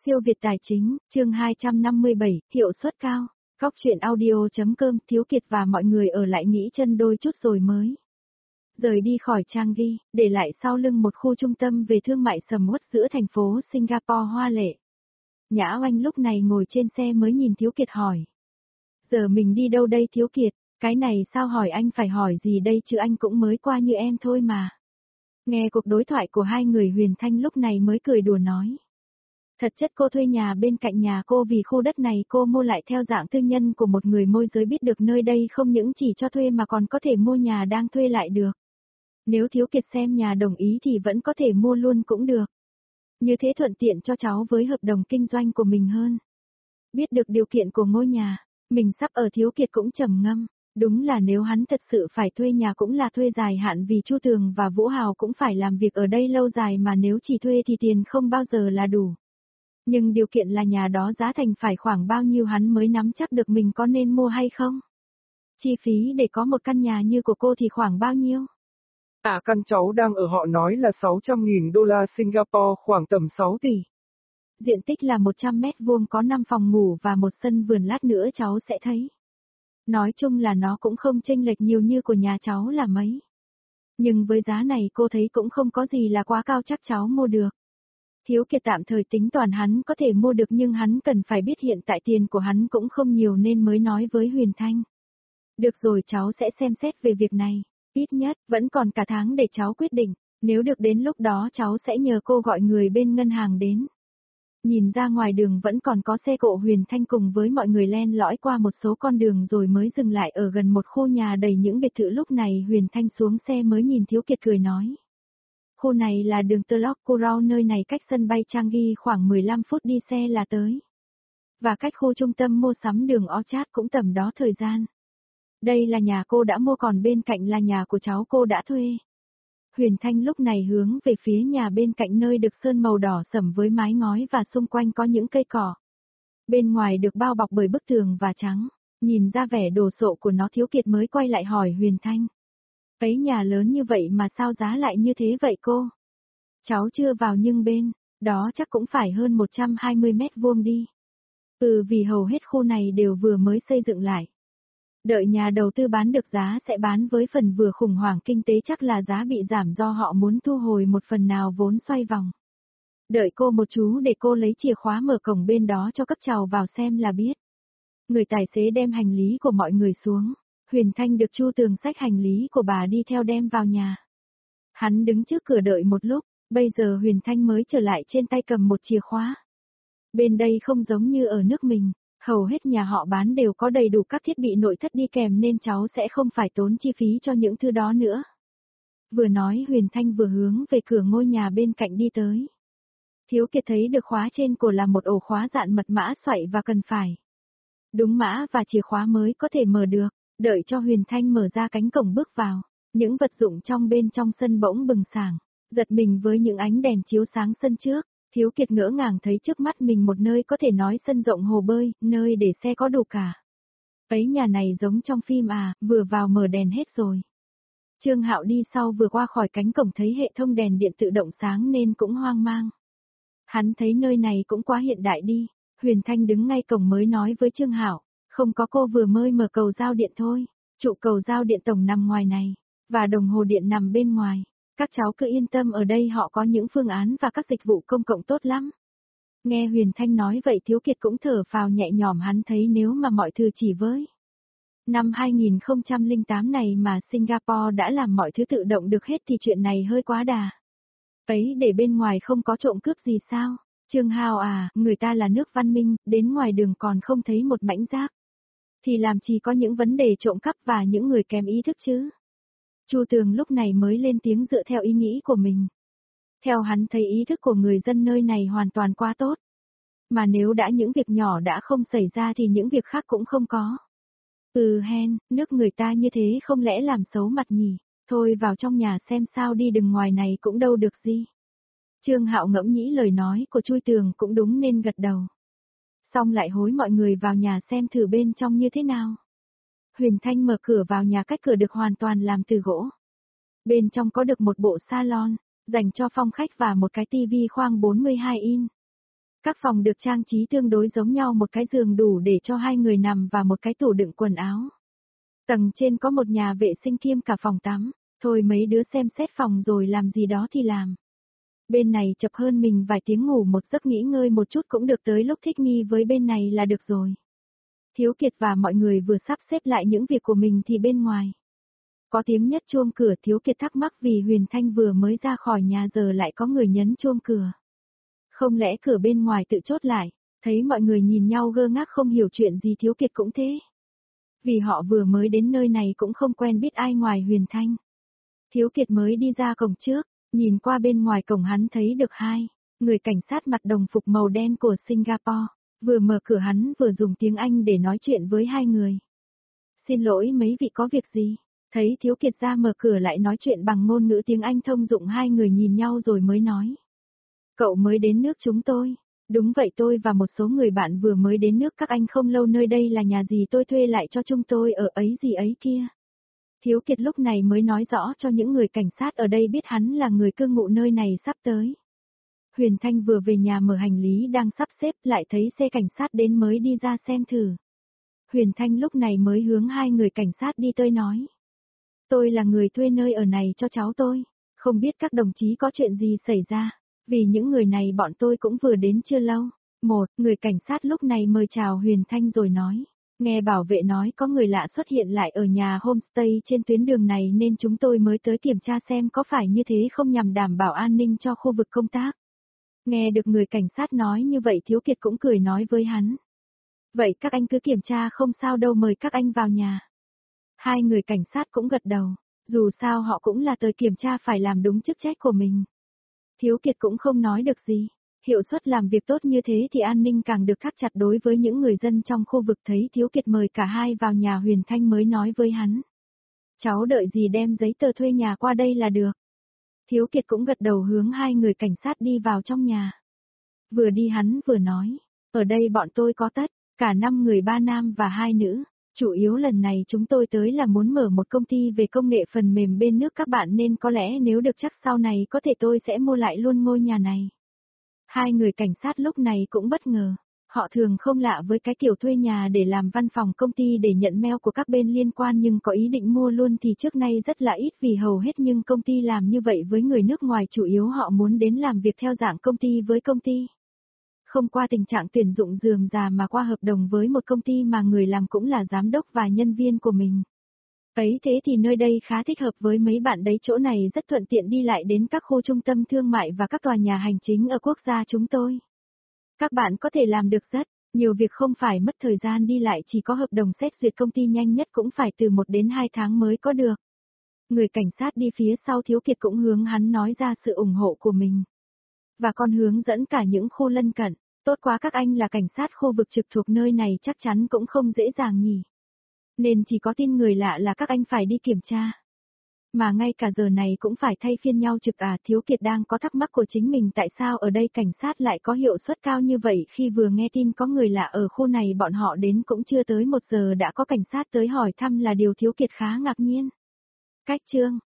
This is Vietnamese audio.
Siêu Việt Tài Chính, chương 257, hiệu suất cao. Góc chuyện audio.com, Thiếu Kiệt và mọi người ở lại nghỉ chân đôi chút rồi mới rời đi khỏi Changi, để lại sau lưng một khu trung tâm về thương mại sầm uất giữa thành phố Singapore hoa lệ. Nhã Oanh lúc này ngồi trên xe mới nhìn Thiếu Kiệt hỏi. Giờ mình đi đâu đây Thiếu Kiệt, cái này sao hỏi anh phải hỏi gì đây chứ anh cũng mới qua như em thôi mà. Nghe cuộc đối thoại của hai người Huyền Thanh lúc này mới cười đùa nói. Thật chất cô thuê nhà bên cạnh nhà cô vì khu đất này cô mua lại theo dạng tư nhân của một người môi giới biết được nơi đây không những chỉ cho thuê mà còn có thể mua nhà đang thuê lại được. Nếu Thiếu Kiệt xem nhà đồng ý thì vẫn có thể mua luôn cũng được. Như thế thuận tiện cho cháu với hợp đồng kinh doanh của mình hơn. Biết được điều kiện của ngôi nhà, mình sắp ở Thiếu Kiệt cũng trầm ngâm. Đúng là nếu hắn thật sự phải thuê nhà cũng là thuê dài hạn vì Chu Tường và Vũ Hào cũng phải làm việc ở đây lâu dài mà nếu chỉ thuê thì tiền không bao giờ là đủ. Nhưng điều kiện là nhà đó giá thành phải khoảng bao nhiêu hắn mới nắm chắc được mình có nên mua hay không? Chi phí để có một căn nhà như của cô thì khoảng bao nhiêu? Căn cháu đang ở họ nói là 600.000 đô la Singapore khoảng tầm 6 tỷ. Diện tích là 100 mét vuông có 5 phòng ngủ và một sân vườn lát nữa cháu sẽ thấy. Nói chung là nó cũng không chênh lệch nhiều như của nhà cháu là mấy. Nhưng với giá này cô thấy cũng không có gì là quá cao chắc cháu mua được. Thiếu Kiệt tạm thời tính toàn hắn có thể mua được nhưng hắn cần phải biết hiện tại tiền của hắn cũng không nhiều nên mới nói với Huyền Thanh. Được rồi cháu sẽ xem xét về việc này, ít nhất vẫn còn cả tháng để cháu quyết định, nếu được đến lúc đó cháu sẽ nhờ cô gọi người bên ngân hàng đến. Nhìn ra ngoài đường vẫn còn có xe cộ Huyền Thanh cùng với mọi người len lỏi qua một số con đường rồi mới dừng lại ở gần một khu nhà đầy những biệt thự lúc này Huyền Thanh xuống xe mới nhìn Thiếu Kiệt cười nói. Khu này là đường Telok Kurau nơi này cách sân bay Changi khoảng 15 phút đi xe là tới. Và cách khu trung tâm mua sắm đường Orchard cũng tầm đó thời gian. Đây là nhà cô đã mua còn bên cạnh là nhà của cháu cô đã thuê. Huyền Thanh lúc này hướng về phía nhà bên cạnh nơi được sơn màu đỏ sẫm với mái ngói và xung quanh có những cây cỏ. Bên ngoài được bao bọc bởi bức tường và trắng, nhìn ra vẻ đồ sộ của nó Thiếu Kiệt mới quay lại hỏi Huyền Thanh. Ấy nhà lớn như vậy mà sao giá lại như thế vậy cô? Cháu chưa vào nhưng bên, đó chắc cũng phải hơn 120 mét vuông đi. Vì hầu hết khu này đều vừa mới xây dựng lại. Đợi nhà đầu tư bán được giá sẽ bán với phần vừa khủng hoảng kinh tế chắc là giá bị giảm do họ muốn thu hồi một phần nào vốn xoay vòng. Đợi cô một chú để cô lấy chìa khóa mở cổng bên đó cho các cháu vào xem là biết. Người tài xế đem hành lý của mọi người xuống. Huyền Thanh được Chu Tường xách hành lý của bà đi theo đem vào nhà. Hắn đứng trước cửa đợi một lúc, bây giờ Huyền Thanh mới trở lại trên tay cầm một chìa khóa. Bên đây không giống như ở nước mình, hầu hết nhà họ bán đều có đầy đủ các thiết bị nội thất đi kèm nên cháu sẽ không phải tốn chi phí cho những thứ đó nữa. Vừa nói Huyền Thanh vừa hướng về cửa ngôi nhà bên cạnh đi tới. Thiếu Kiệt thấy được khóa trên cổ là một ổ khóa dạn mật mã xoay và cần phải đúng mã và chìa khóa mới có thể mở được. Đợi cho Huyền Thanh mở ra cánh cổng bước vào, những vật dụng trong bên trong sân bỗng bừng sáng, giật mình với những ánh đèn chiếu sáng sân trước, Thiếu Kiệt ngỡ ngàng thấy trước mắt mình một nơi có thể nói sân rộng hồ bơi, nơi để xe có đủ cả. Ấy nhà này giống trong phim à, vừa vào mở đèn hết rồi. Trương Hạo đi sau vừa qua khỏi cánh cổng thấy hệ thống đèn điện tự động sáng nên cũng hoang mang. Hắn thấy nơi này cũng quá hiện đại đi, Huyền Thanh đứng ngay cổng mới nói với Trương Hạo. Không có cô vừa mới mở cầu giao điện thôi, trụ cầu giao điện tổng nằm ngoài này, và đồng hồ điện nằm bên ngoài. Các cháu cứ yên tâm ở đây họ có những phương án và các dịch vụ công cộng tốt lắm. Nghe Huyền Thanh nói vậy Thiếu Kiệt cũng thở phào nhẹ nhõm hắn thấy nếu mà mọi thứ chỉ với năm 2008 này mà Singapore đã làm mọi thứ tự động được hết thì chuyện này hơi quá đà. Ấy để bên ngoài không có trộm cướp gì sao? Trương Hào à, người ta là nước văn minh, đến ngoài đường còn không thấy một mảnh rác. Thì làm chỉ có những vấn đề trộm cắp và những người kém ý thức chứ. Chu Tường lúc này mới lên tiếng dựa theo ý nghĩ của mình. Theo hắn thấy ý thức của người dân nơi này hoàn toàn quá tốt. Mà nếu đã những việc nhỏ đã không xảy ra thì những việc khác cũng không có. Nước người ta như thế không lẽ làm xấu mặt nhỉ, thôi vào trong nhà xem sao đi đừng ngoài này cũng đâu được gì. Trương Hạo ngẫm nghĩ lời nói của Chu Tường cũng đúng nên gật đầu. Xong lại hối mọi người vào nhà xem thử bên trong như thế nào. Huyền Thanh mở cửa vào nhà cách cửa được hoàn toàn làm từ gỗ. Bên trong có được một bộ salon, dành cho phòng khách và một cái tivi khoang 42 inch. Các phòng được trang trí tương đối giống nhau, một cái giường đủ để cho 2 người nằm và một cái tủ đựng quần áo. Tầng trên có một nhà vệ sinh kiêm cả phòng tắm, thôi mấy đứa xem xét phòng rồi làm gì đó thì làm. Bên này chập hơn mình vài tiếng ngủ một giấc nghỉ ngơi một chút cũng được, tới lúc thích nghi với bên này là được rồi. Thiếu Kiệt và mọi người vừa sắp xếp lại những việc của mình thì bên ngoài có tiếng nhất chuông cửa. Thiếu Kiệt thắc mắc vì Huyền Thanh vừa mới ra khỏi nhà giờ lại có người nhấn chuông cửa. Không lẽ cửa bên ngoài tự chốt lại? Thấy mọi người nhìn nhau ngơ ngác không hiểu chuyện gì, Thiếu Kiệt cũng thế. Vì họ vừa mới đến nơi này cũng không quen biết ai ngoài Huyền Thanh. Thiếu Kiệt mới đi ra cổng trước, nhìn qua bên ngoài cổng hắn thấy được 2 người cảnh sát mặc đồng phục màu đen của Singapore. Vừa mở cửa hắn vừa dùng tiếng Anh để nói chuyện với 2 người. Xin lỗi mấy vị, có việc gì? Thấy Thiếu Kiệt ra mở cửa lại nói chuyện bằng ngôn ngữ tiếng Anh thông dụng, 2 người nhìn nhau rồi mới nói. Cậu mới đến nước chúng tôi. Đúng vậy, tôi và một số người bạn vừa mới đến nước các anh không lâu, nơi đây là nhà gì tôi thuê lại cho chúng tôi ở ấy gì ấy kia. Thiếu Kiệt lúc này mới nói rõ cho những người cảnh sát ở đây biết hắn là người cư ngụ nơi này sắp tới. Huyền Thanh vừa về nhà mở hành lý đang sắp xếp lại thấy xe cảnh sát đến mới đi ra xem thử. Huyền Thanh lúc này mới hướng 2 người cảnh sát đi tới nói. Tôi là người thuê nơi ở này cho cháu tôi, không biết các đồng chí có chuyện gì xảy ra, vì những người này bọn tôi cũng vừa đến chưa lâu. Một người cảnh sát lúc này mời chào Huyền Thanh rồi nói. Nghe bảo vệ nói có người lạ xuất hiện lại ở nhà homestay trên tuyến đường này nên chúng tôi mới tới kiểm tra xem có phải như thế không, nhằm đảm bảo an ninh cho khu vực công tác. Nghe được người cảnh sát nói như vậy, Thiếu Kiệt cũng cười nói với hắn. Vậy các anh cứ kiểm tra, không sao đâu, mời các anh vào nhà. 2 người cảnh sát cũng gật đầu, dù sao họ cũng là tới kiểm tra, phải làm đúng chức trách của mình. Thiếu Kiệt cũng không nói được gì. Hiệu suất làm việc tốt như thế thì an ninh càng được thắt chặt đối với những người dân trong khu vực. Thấy Thiếu Kiệt mời cả hai vào nhà, Huyền Thanh mới nói với hắn. Cháu đợi gì đem giấy tờ thuê nhà qua đây là được. Thiếu Kiệt cũng gật đầu hướng 2 người cảnh sát đi vào trong nhà. Vừa đi hắn vừa nói, ở đây bọn tôi có tất cả 5 người, 3 nam và 2 nữ. Chủ yếu lần này chúng tôi tới là muốn mở một công ty về công nghệ phần mềm bên nước các bạn, nên có lẽ nếu được chắc sau này có thể tôi sẽ mua lại luôn ngôi nhà này. 2 người cảnh sát lúc này cũng bất ngờ. Họ thường không lạ với cái kiểu thuê nhà để làm văn phòng công ty để nhận mail của các bên liên quan, nhưng có ý định mua luôn thì trước nay rất là ít, vì hầu hết nhưng công ty làm như vậy với người nước ngoài chủ yếu họ muốn đến làm việc theo dạng công ty với công ty. Không qua tình trạng tuyển dụng rườm rà mà qua hợp đồng với một công ty mà người làm cũng là giám đốc và nhân viên của mình. Ấy thế thì nơi đây khá thích hợp với mấy bạn đấy, chỗ này rất thuận tiện đi lại đến các khu trung tâm thương mại và các tòa nhà hành chính ở quốc gia chúng tôi. Các bạn có thể làm được rất nhiều việc, không phải mất thời gian đi lại, chỉ có hợp đồng xét duyệt công ty nhanh nhất cũng phải từ 1 đến 2 tháng mới có được. Người cảnh sát đi phía sau Thiếu Kiệt cũng hướng hắn nói ra sự ủng hộ của mình. Và còn hướng dẫn cả những khu lân cận. Tốt quá, các anh là cảnh sát khu vực trực thuộc nơi này chắc chắn cũng không dễ dàng nhỉ. Nên chỉ có tin người lạ là các anh phải đi kiểm tra. Mà ngay cả giờ này cũng phải thay phiên nhau trực à? Thiếu Kiệt đang có thắc mắc của chính mình, tại sao ở đây cảnh sát lại có hiệu suất cao như vậy, khi vừa nghe tin có người lạ ở khu này bọn họ đến cũng chưa tới 1 giờ đã có cảnh sát tới hỏi thăm là điều Thiếu Kiệt khá ngạc nhiên. Cách chương